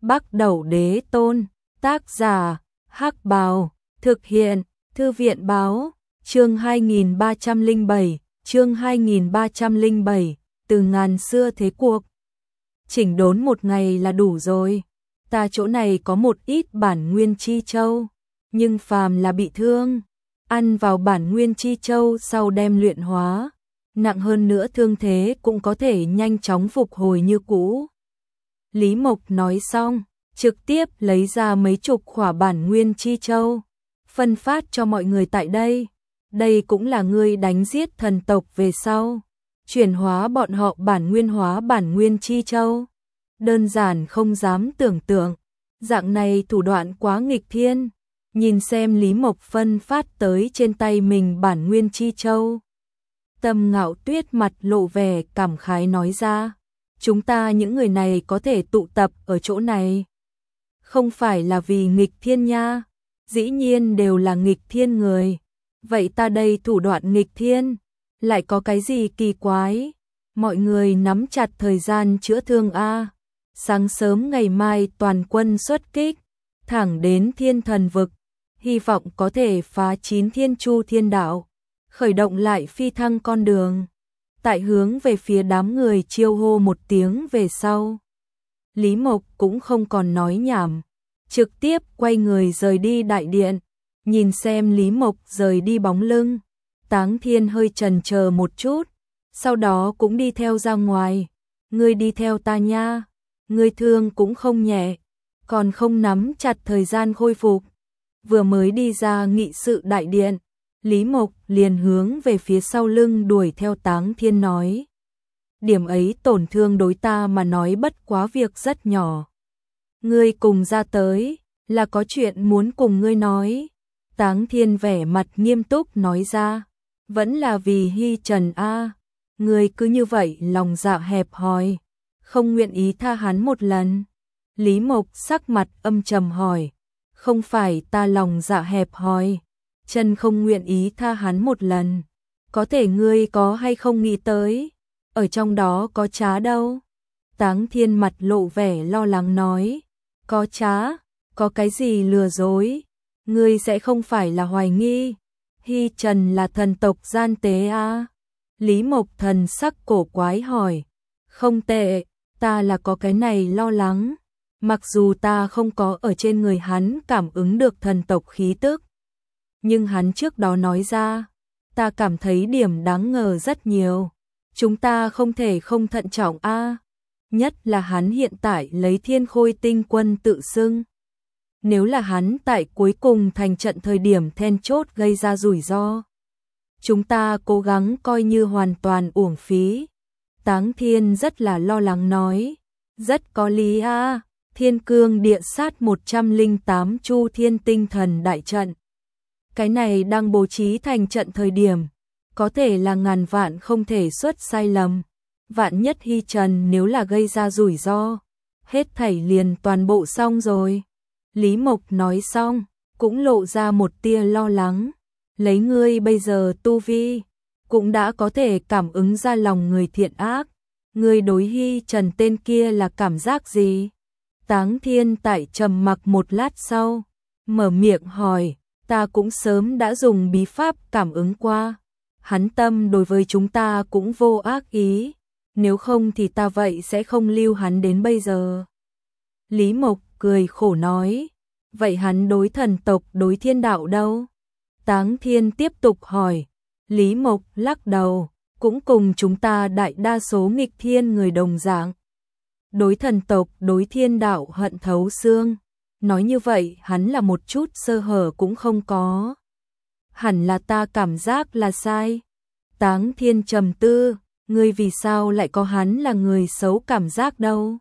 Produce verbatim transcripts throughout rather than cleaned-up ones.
Bắc Đẩu Đế Tôn, tác giả, Hắc Bào, thực hiện, Thư viện báo, chương hai nghìn ba trăm lẻ bảy, chương hai nghìn ba trăm lẻ bảy, từ ngàn xưa thế cuộc. Chỉnh đốn một ngày là đủ rồi, ta chỗ này có một ít bản nguyên chi châu, nhưng phàm là bị thương, ăn vào bản nguyên chi châu sau đem luyện hóa, nặng hơn nữa thương thế cũng có thể nhanh chóng phục hồi như cũ. Lý Mộc nói xong, trực tiếp lấy ra mấy chục khỏa bản nguyên chi châu, phân phát cho mọi người tại đây. Đây cũng là ngươi đánh giết thần tộc về sau, chuyển hóa bọn họ bản nguyên hóa bản nguyên chi châu. Đơn giản không dám tưởng tượng, dạng này thủ đoạn quá nghịch thiên. Nhìn xem Lý Mộc phân phát tới trên tay mình bản nguyên chi châu. Tâm Ngạo Tuyết mặt lộ vẻ cảm khái nói ra, chúng ta những người này có thể tụ tập ở chỗ này, không phải là vì nghịch thiên nha, dĩ nhiên đều là nghịch thiên người. Vậy ta đây thủ đoạn nghịch thiên, lại có cái gì kỳ quái? Mọi người nắm chặt thời gian chữa thương a. Sáng sớm ngày mai toàn quân xuất kích, thẳng đến Thiên Thần Vực, hy vọng có thể phá chín Thiên Chu Thiên Đạo, khởi động lại phi thăng con đường. Tại hướng về phía đám người chiêu hô một tiếng về sau, Lý Mộc cũng không còn nói nhảm, trực tiếp quay người rời đi đại điện. Nhìn xem Lý Mộc rời đi bóng lưng, Táng Thiên hơi chần chờ một chút, sau đó cũng đi theo ra ngoài. Ngươi đi theo ta nha, ngươi thương cũng không nhẹ, còn không nắm chặt thời gian khôi phục. Vừa mới đi ra nghị sự đại điện, Lý Mộc liền hướng về phía sau lưng đuổi theo Táng Thiên nói. Điểm ấy tổn thương đối ta mà nói bất quá việc rất nhỏ. Ngươi cùng ra tới, là có chuyện muốn cùng ngươi nói. Táng Thiên vẻ mặt nghiêm túc nói ra, vẫn là vì Hy Trần a, ngươi cứ như vậy lòng dạ hẹp hòi, không nguyện ý tha hắn một lần. Lý Mộc sắc mặt âm trầm hỏi, không phải ta lòng dạ hẹp hòi, chân không nguyện ý tha hắn một lần, có thể ngươi có hay không nghĩ tới, ở trong đó có trá đâu? Táng Thiên mặt lộ vẻ lo lắng nói, có trá, có cái gì lừa dối? Ngươi sẽ không phải là hoài nghi Hy Trần là thần tộc gian tế à? Lý Mộc thần sắc cổ quái hỏi, không tệ, ta là có cái này lo lắng, mặc dù ta không có ở trên người hắn cảm ứng được thần tộc khí tức, nhưng hắn trước đó nói ra, ta cảm thấy điểm đáng ngờ rất nhiều, chúng ta không thể không thận trọng a, à? Nhất là hắn hiện tại lấy Thiên Khôi Tinh Quân tự xưng. Nếu là hắn tại cuối cùng thành trận thời điểm then chốt gây ra rủi ro, chúng ta cố gắng coi như hoàn toàn uổng phí. Táng Thiên rất là lo lắng nói, rất có lý a, Thiên Cương Địa Sát một trăm lẻ tám Chu Thiên Tinh Thần đại trận. Cái này đang bố trí thành trận thời điểm, có thể là ngàn vạn không thể xuất sai lầm. Vạn nhất Hy Trần nếu là gây ra rủi ro, hết thảy liền toàn bộ xong rồi. Lý Mộc nói xong, cũng lộ ra một tia lo lắng. Lấy ngươi bây giờ tu vi, cũng đã có thể cảm ứng ra lòng người thiện ác. Ngươi đối Hy Trần tên kia là cảm giác gì? Táng Thiên tại trầm mặc một lát sau, mở miệng hỏi, ta cũng sớm đã dùng bí pháp cảm ứng qua. Hắn tâm đối với chúng ta cũng vô ác ý, nếu không thì ta vậy sẽ không lưu hắn đến bây giờ. Lý Mộc cười khổ nói, vậy hắn đối thần tộc đối thiên đạo đâu? Táng Thiên tiếp tục hỏi. Lý Mộc lắc đầu, cũng cùng chúng ta đại đa số nghịch thiên người đồng dạng. Đối thần tộc đối thiên đạo hận thấu xương, nói như vậy hắn là một chút sơ hở cũng không có. Hẳn là ta cảm giác là sai. Táng Thiên trầm tư, ngươi vì sao lại có hắn là người xấu cảm giác đâu?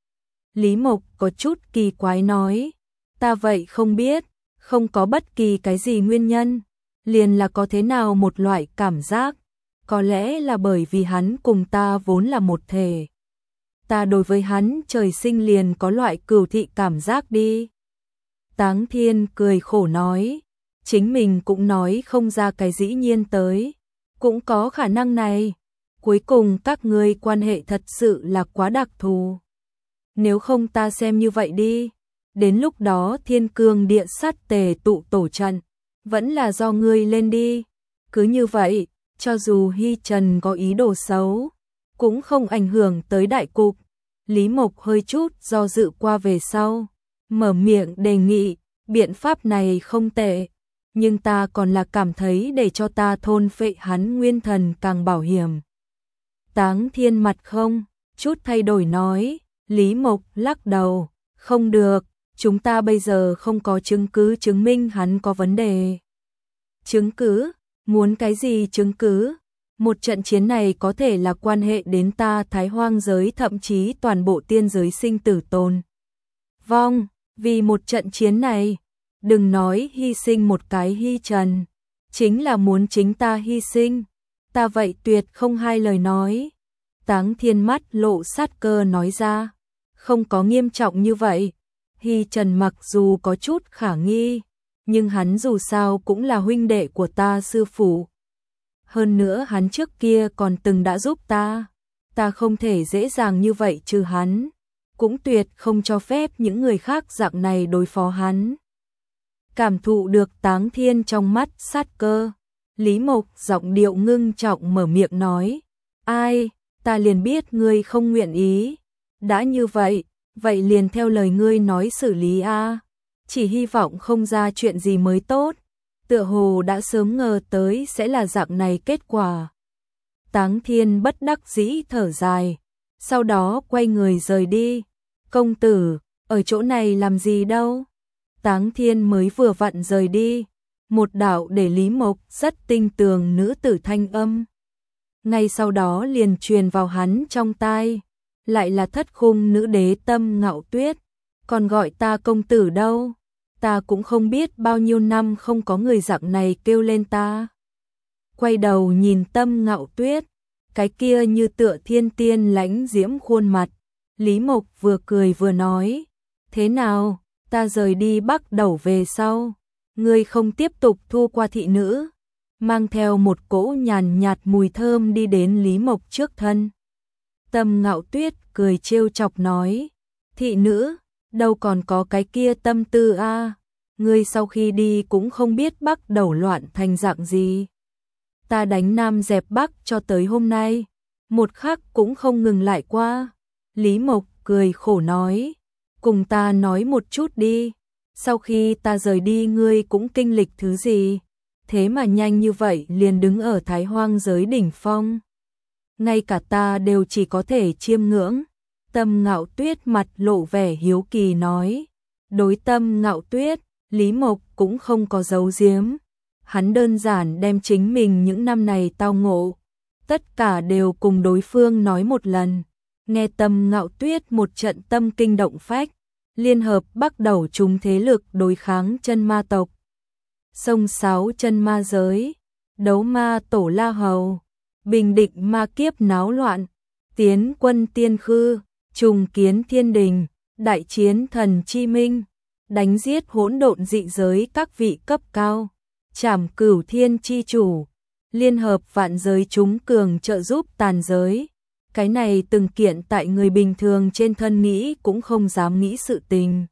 Lý Mộc có chút kỳ quái nói, ta vậy không biết, không có bất kỳ cái gì nguyên nhân, liền là có thế nào một loại cảm giác, có lẽ là bởi vì hắn cùng ta vốn là một thể. Ta đối với hắn trời sinh liền có loại cừu thị cảm giác đi. Táng Thiên cười khổ nói, chính mình cũng nói không ra cái dĩ nhiên tới, cũng có khả năng này, cuối cùng các ngươi quan hệ thật sự là quá đặc thù. Nếu không ta xem như vậy đi, đến lúc đó thiên cương địa sát tề tụ tổ trận, vẫn là do ngươi lên đi. Cứ như vậy, cho dù Hy Trần có ý đồ xấu, cũng không ảnh hưởng tới đại cục. Lý Mộc hơi chút do dự qua về sau, mở miệng đề nghị, biện pháp này không tệ, nhưng ta còn là cảm thấy để cho ta thôn phệ hắn nguyên thần càng bảo hiểm. Táng Thiên mặt không chút thay đổi nói. Lý Mộc lắc đầu, không được, chúng ta bây giờ không có chứng cứ chứng minh hắn có vấn đề. Chứng cứ? Muốn cái gì chứng cứ? Một trận chiến này có thể là quan hệ đến ta Thái Hoang giới, thậm chí toàn bộ tiên giới sinh tử tồn vong, vì một trận chiến này, đừng nói hy sinh một cái Hy Trần, chính là muốn chính ta hy sinh, ta vậy tuyệt không hai lời nói. Táng Thiên mắt lộ sát cơ nói ra, không có nghiêm trọng như vậy. Hy Trần mặc dù có chút khả nghi, nhưng hắn dù sao cũng là huynh đệ của ta sư phụ. Hơn nữa hắn trước kia còn từng đã giúp ta, ta không thể dễ dàng như vậy trừ hắn, cũng tuyệt không cho phép những người khác dạng này đối phó hắn. Cảm thụ được Táng Thiên trong mắt sát cơ, Lý Mộc giọng điệu ngưng trọng mở miệng nói, ai, ta liền biết ngươi không nguyện ý, đã như vậy, vậy liền theo lời ngươi nói xử lý a, chỉ hy vọng không ra chuyện gì mới tốt, tựa hồ đã sớm ngờ tới sẽ là dạng này kết quả. Táng Thiên bất đắc dĩ thở dài, sau đó quay người rời đi. Công tử, ở chỗ này làm gì đâu? Táng Thiên mới vừa vặn rời đi, một đạo để Lý Mộc rất tinh tường nữ tử thanh âm. Ngay sau đó liền truyền vào hắn trong tai, lại là thất khung nữ đế Tâm Ngạo Tuyết, còn gọi ta công tử đâu, ta cũng không biết bao nhiêu năm không có người dạng này kêu lên ta. Quay đầu nhìn Tâm Ngạo Tuyết, cái kia như tựa thiên tiên lãnh diễm khuôn mặt, Lý Mộc vừa cười vừa nói, thế nào, ta rời đi Bắc Đẩu về sau, ngươi không tiếp tục thu qua thị nữ, mang theo một cỗ nhàn nhạt mùi thơm đi đến Lý Mộc trước thân. Tâm Ngạo Tuyết cười trêu chọc nói, thị nữ, đâu còn có cái kia tâm tư a, ngươi sau khi đi cũng không biết Bắc Đẩu loạn thành dạng gì. Ta đánh Nam dẹp Bắc cho tới hôm nay, một khắc cũng không ngừng lại qua. Lý Mộc cười khổ nói, cùng ta nói một chút đi, sau khi ta rời đi ngươi cũng kinh lịch thứ gì, thế mà nhanh như vậy liền đứng ở Thái Hoang giới đỉnh phong. Ngay cả ta đều chỉ có thể chiêm ngưỡng. Tâm Ngạo Tuyết mặt lộ vẻ hiếu kỳ nói, đối Tâm Ngạo Tuyết, Lý Mộc cũng không có giấu giếm. Hắn đơn giản đem chính mình những năm này tao ngộ, tất cả đều cùng đối phương nói một lần. Nghe Tâm Ngạo Tuyết một trận tâm kinh động phách, liên hợp bắt đầu chúng thế lực đối kháng chân ma tộc. Sông sáo chân ma giới, đấu ma tổ La Hầu, bình định ma kiếp náo loạn, tiến quân tiên khư, trùng kiến thiên đình, đại chiến thần chi minh, đánh giết hỗn độn dị giới các vị cấp cao, trảm cửu thiên chi chủ, liên hợp vạn giới chúng cường trợ giúp tàn giới. Cái này từng kiện tại người bình thường trên thân nghĩ cũng không dám nghĩ sự tình.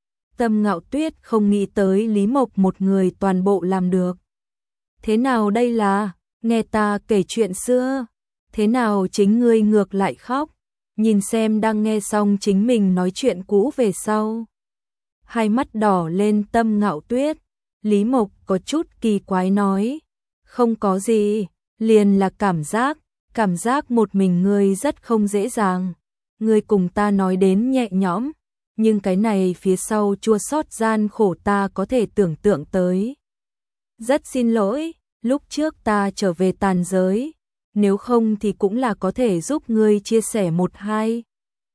Tâm Ngạo Tuyết không nghĩ tới Lý Mộc một người toàn bộ làm được. Thế nào đây là, nghe ta kể chuyện xưa, thế nào chính ngươi ngược lại khóc, nhìn xem đang nghe xong chính mình nói chuyện cũ về sau. Hai mắt đỏ lên Tâm Ngạo Tuyết, Lý Mộc có chút kỳ quái nói, không có gì, liền là cảm giác, cảm giác một mình ngươi rất không dễ dàng, ngươi cùng ta nói đến nhẹ nhõm, nhưng cái này phía sau chua xót gian khổ ta có thể tưởng tượng tới. Rất xin lỗi, lúc trước ta trở về tàn giới, nếu không thì cũng là có thể giúp ngươi chia sẻ một hai.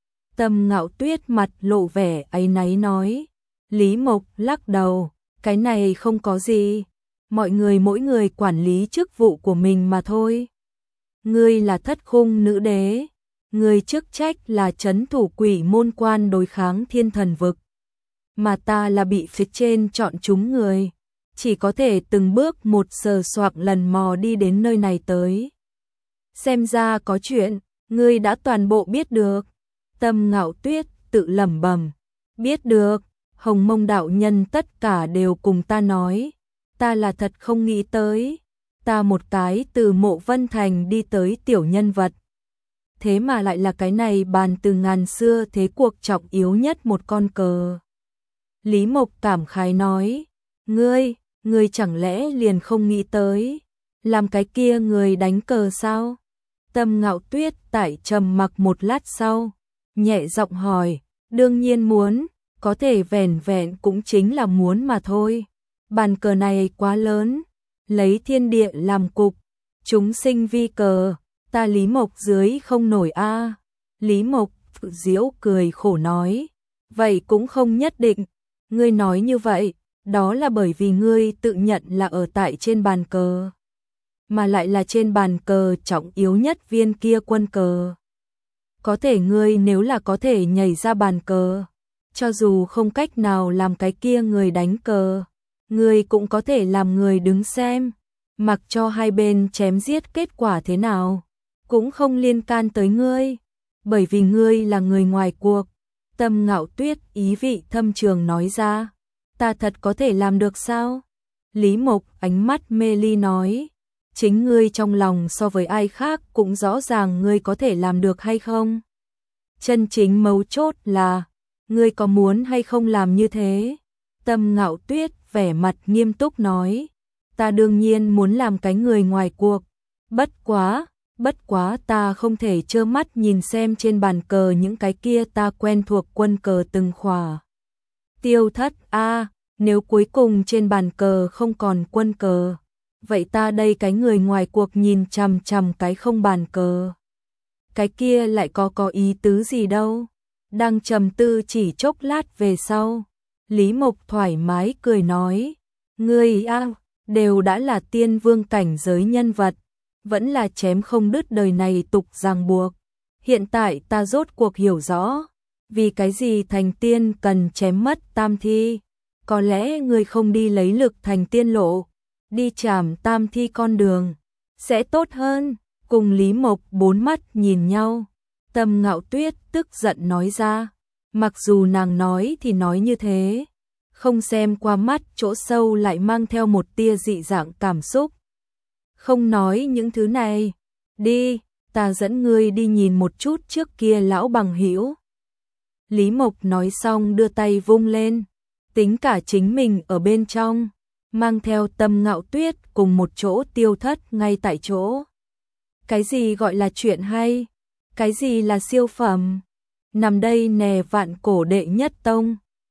Tâm Ngạo Tuyết mặt lộ vẻ áy náy nói, Lý Mộc lắc đầu, cái này không có gì, mọi người mỗi người quản lý chức vụ của mình mà thôi. Ngươi là thất khung nữ đế, ngươi chức trách là trấn thủ quỷ môn quan đối kháng thiên thần vực, mà ta là bị phía trên chọn chúng người, chỉ có thể từng bước một sờ soạng lần mò đi đến nơi này tới. Xem ra có chuyện, ngươi đã toàn bộ biết được. Tâm Ngạo Tuyết tự lẩm bẩm, biết được, Hồng Mông đạo nhân tất cả đều cùng ta nói, ta là thật không nghĩ tới, ta một cái từ Mộ Vân Thành đi tới tiểu nhân vật. Thế mà lại là cái này bàn từ ngàn xưa thế cuộc trọng yếu nhất một con cờ. Lý Mộc cảm khái nói, ngươi, ngươi chẳng lẽ liền không nghĩ tới, làm cái kia người đánh cờ sao? Tâm Ngạo Tuyết tại trầm mặc một lát sau, nhẹ giọng hỏi, đương nhiên muốn, có thể vẻn vẹn cũng chính là muốn mà thôi. Bàn cờ này quá lớn, lấy thiên địa làm cục, chúng sinh vi cờ, ta Lý Mộc dưới không nổi a. À. Lý Mộc Diễu cười khổ nói, vậy cũng không nhất định, ngươi nói như vậy, đó là bởi vì ngươi tự nhận là ở tại trên bàn cờ, mà lại là trên bàn cờ trọng yếu nhất viên kia quân cờ. Có thể ngươi nếu là có thể nhảy ra bàn cờ, cho dù không cách nào làm cái kia người đánh cờ, ngươi cũng có thể làm người đứng xem, mặc cho hai bên chém giết kết quả thế nào, cũng không liên can tới ngươi, bởi vì ngươi là người ngoài cuộc. Tâm Ngạo Tuyết ý vị thâm trường nói ra, ta thật có thể làm được sao? Lý Mộc ánh mắt mê ly nói, chính ngươi trong lòng so với ai khác cũng rõ ràng ngươi có thể làm được hay không? Chân chính mấu chốt là, ngươi có muốn hay không làm như thế? Tâm Ngạo Tuyết vẻ mặt nghiêm túc nói, ta đương nhiên muốn làm cái người ngoài cuộc, bất quá, bất quá ta không thể trơ mắt nhìn xem trên bàn cờ những cái kia ta quen thuộc quân cờ từng khỏa. Tiêu thất a, à, nếu cuối cùng trên bàn cờ không còn quân cờ, vậy ta đây cái người ngoài cuộc nhìn chằm chằm cái không bàn cờ. Cái kia lại có có ý tứ gì đâu. Đang trầm tư chỉ chốc lát về sau, Lý Mộc thoải mái cười nói, ngươi a, đều đã là tiên vương cảnh giới nhân vật, vẫn là chém không đứt đời này tục ràng buộc. Hiện tại ta rốt cuộc hiểu rõ, vì cái gì thành tiên cần chém mất tam thi. Có lẽ ngươi không đi lấy lực thành tiên lộ, đi chảm tam thi con đường, sẽ tốt hơn. Cùng Lý Mộc bốn mắt nhìn nhau, Tâm Ngạo Tuyết tức giận nói ra, mặc dù nàng nói thì nói như thế, không xem qua mắt chỗ sâu lại mang theo một tia dị dạng cảm xúc. Không nói những thứ này, đi, ta dẫn ngươi đi nhìn một chút trước kia lão bằng hữu. Lý Mộc nói xong đưa tay vung lên, tính cả chính mình ở bên trong, mang theo Tâm Ngạo Tuyết cùng một chỗ tiêu thất ngay tại chỗ. Cái gì gọi là chuyện hay? Cái gì là siêu phẩm? Nằm đây nè vạn cổ đệ nhất tông.